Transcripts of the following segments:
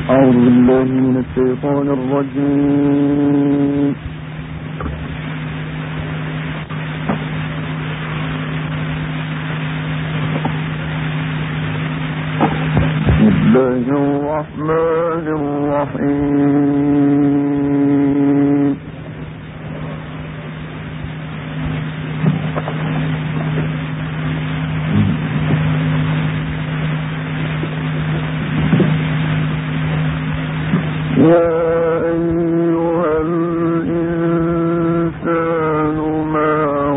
أعوذ بالله من الشيطان الرجيم. بسم الله الرحمن الرحيم. يا أيها الإنسان ما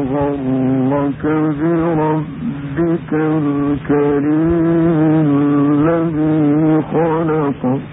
غرك بربك الكريم الذي خلقك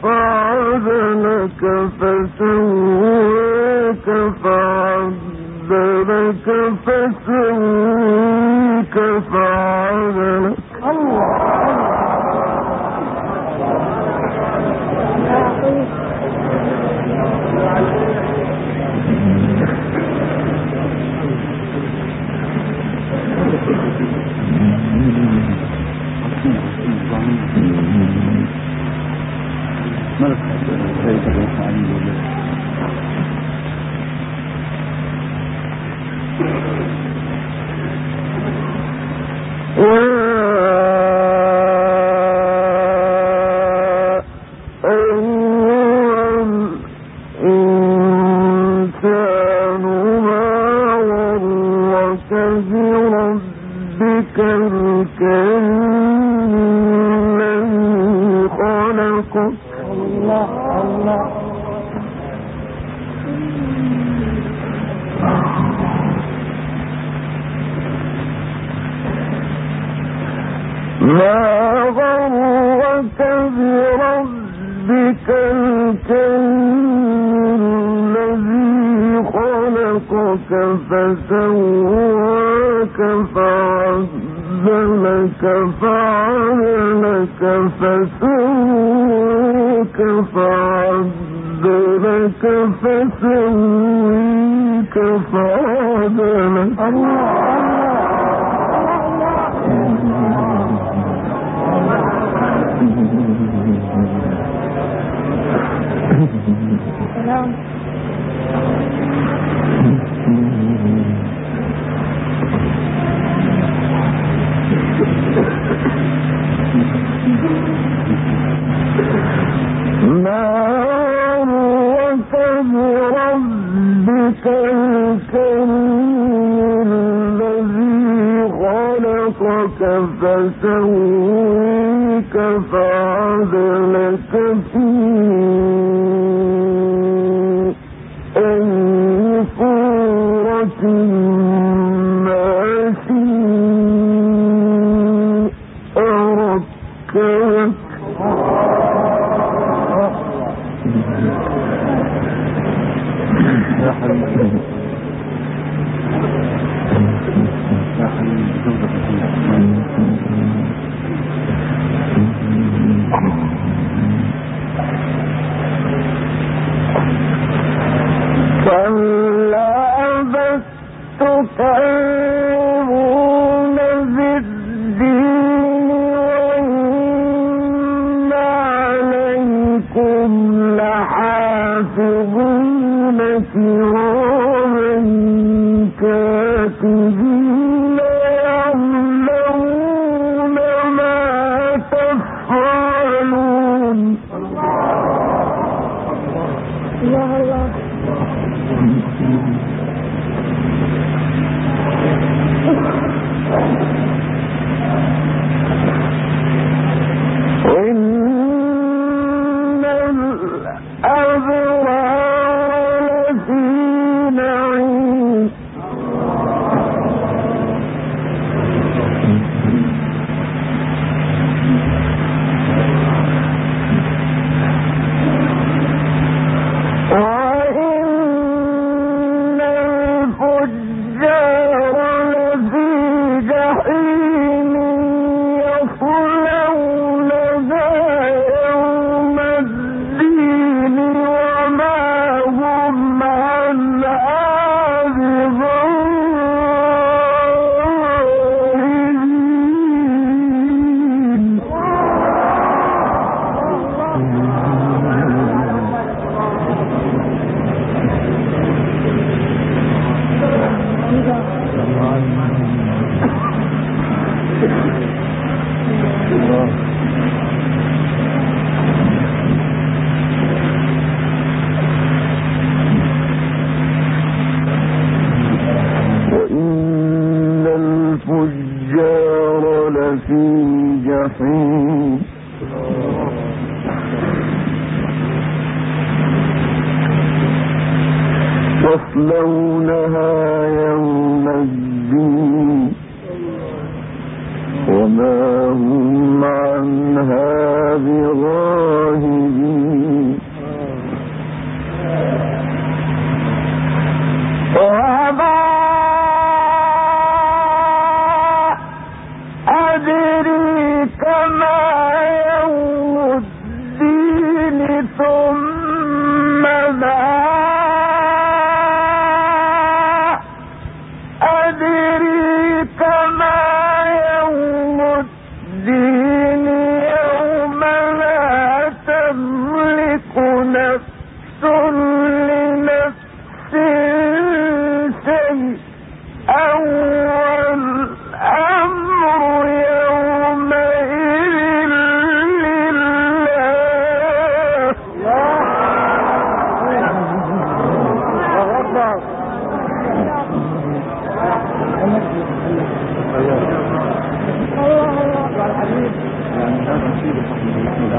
فسواك فعدلك لك فسويك فعدلك بربك الكريم الذي خلقك ما غرك بربك الكريم الذي خلقك فسواك فعدلك فعدلك فسواك فعدلك فسويك فعدلك ما غرك بربك الكريم الذي خلقك فسويك فعدلك في أي صورة ما شاء ركبك يا حبيبي يا كلا بل تكذبون بالدين وإن عليكم لحافظين كراما كاتبين يعلمون ما تفعلون يا الله إن الأبرار لفي نعيم وإن الفجار لفي جحيم يصلونها يوم الدين وما هم عنها بغائبين وإن الفجار لفي جحيم يصلونها يوم الدين وما هم عنها بغائبين وما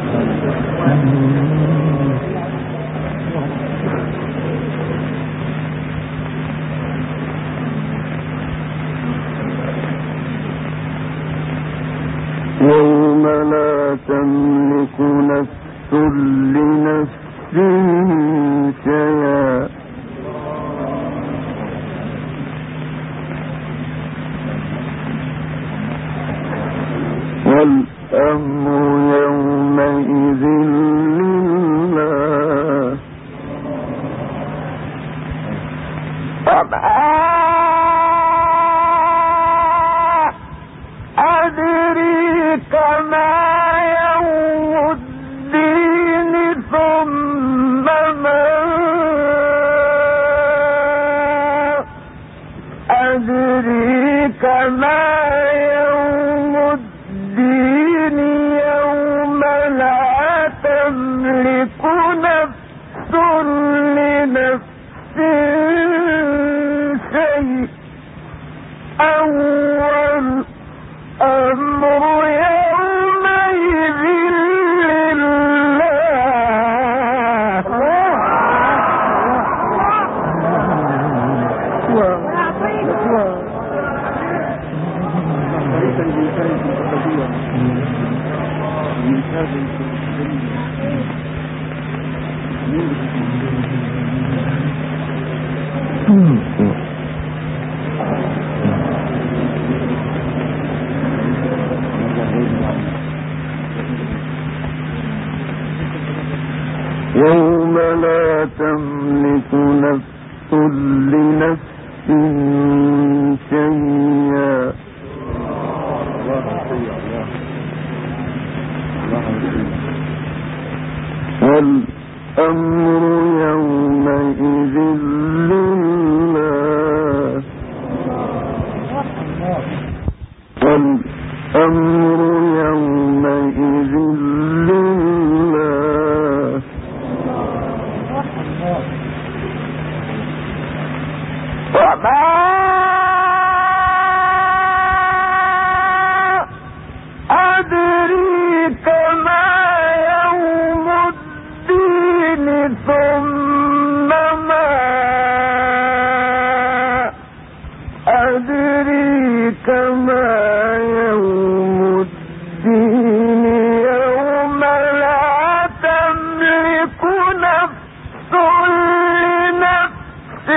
يوم لا تملك نفس لنفس شيئا والأمر يومئذ لله أدريك ما يوم الدين ثم ما أدريك ما يوم الدين يوم لا تملك نفس لنفس أول أمر يومئذ لله يوم لا تملك نفس لنفس شيئا والأمر يومئذ لله والأمر يومئذ لله وما أدريك ما يوم الدين ثم ما أدريك ما يوم الدين يوم لا تملك نفس لنفس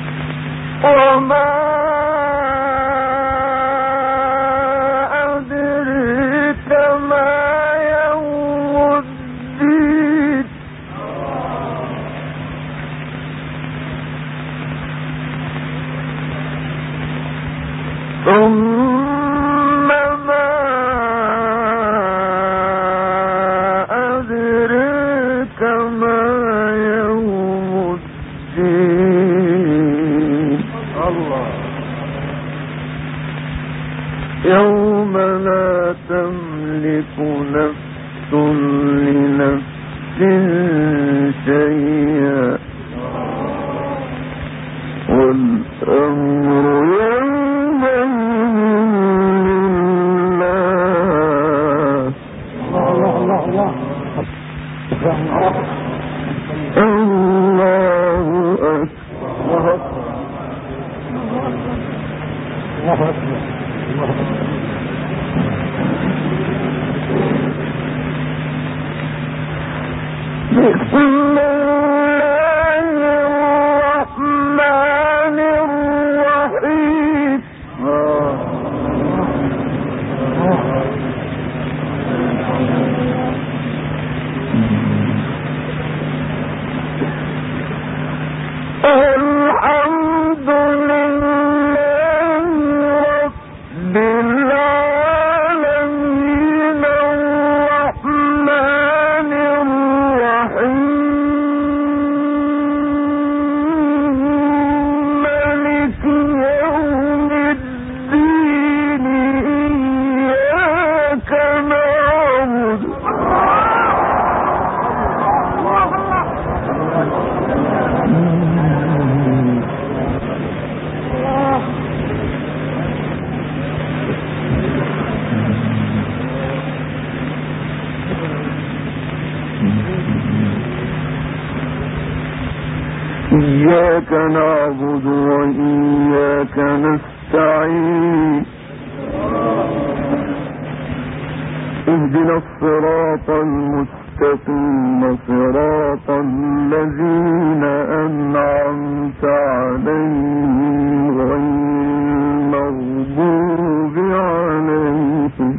وما أدري شيئا والأمر بسم الله الرحمن الرحيم الحمد لله رب العالمين الرحمن الرحيم مالك يوم الدين إياك نعبد إياك نعبد وإياك نستعين اهدنا الصراط المستقيم صراط الذين أنعمت عليهم غير المغضوب عليهم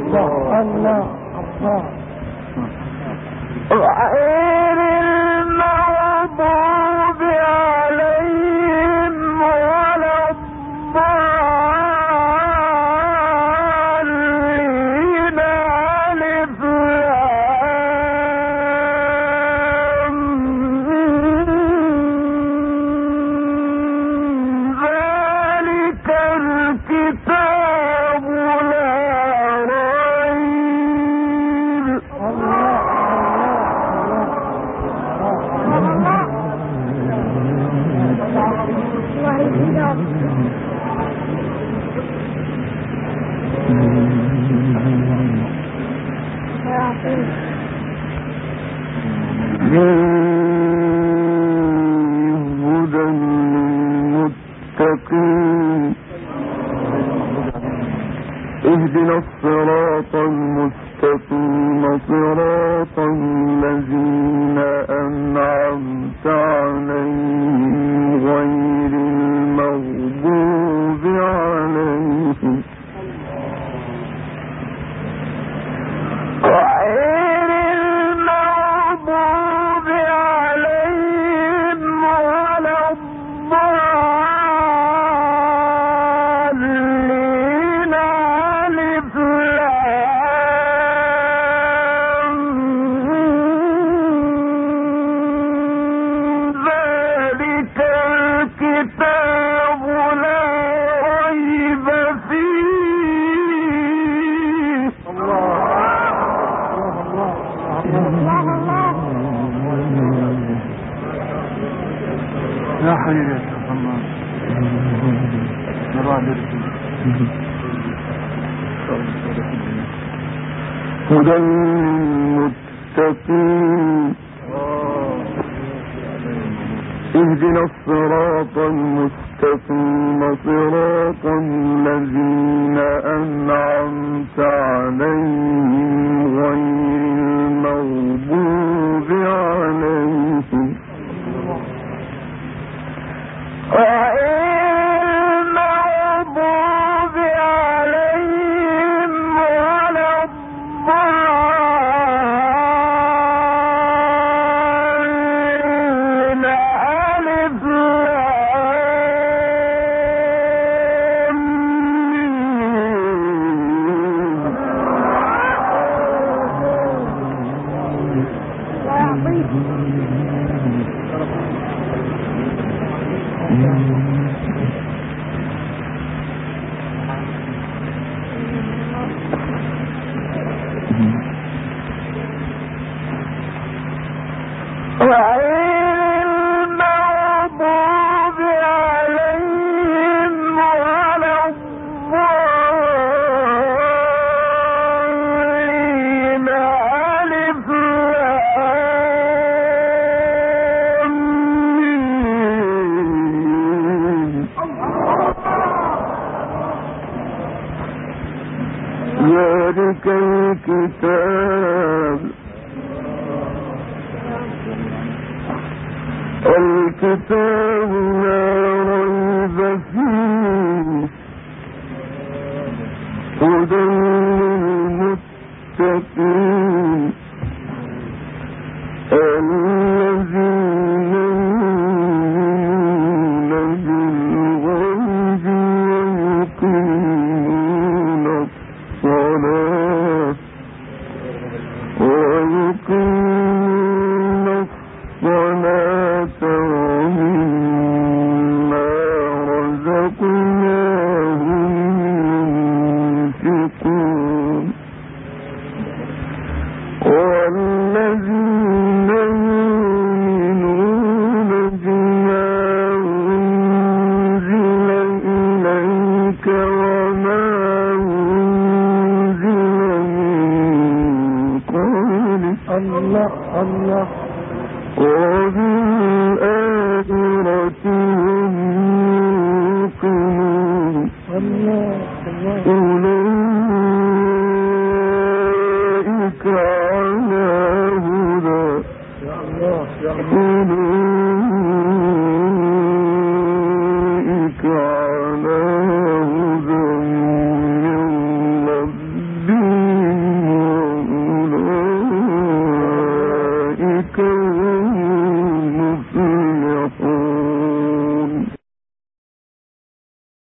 غير المغضوب عليهم ولا الضالين ألف لام ذلك الكتاب لا ريب هدى للمتقين اهدنا الصراط المستقيم صراط الذين أنعمت عليهم غير المغضوب عليهم غير المغضوب عليهم ولا الضالين ألف لام ذلك الكتاب لا ريب فيه يا حبيبي يا شيخ الله هدى للمتقين اهدنا الصراط المستقيم صراط الذين أنعمت عليهم غير المغضوب عليهم المغضوب عليهم ولا الضالين ألف لام ذلك الكتاب لا ريب فيه هدى للمتقين الذين يؤمنون بالغيب ويقيمون الصلاة ومما رزقناهم ينفقون والذين يؤمنون بما أنزل إليك وما أنزل من قبلك الله وبالآخرة هم يوقنون.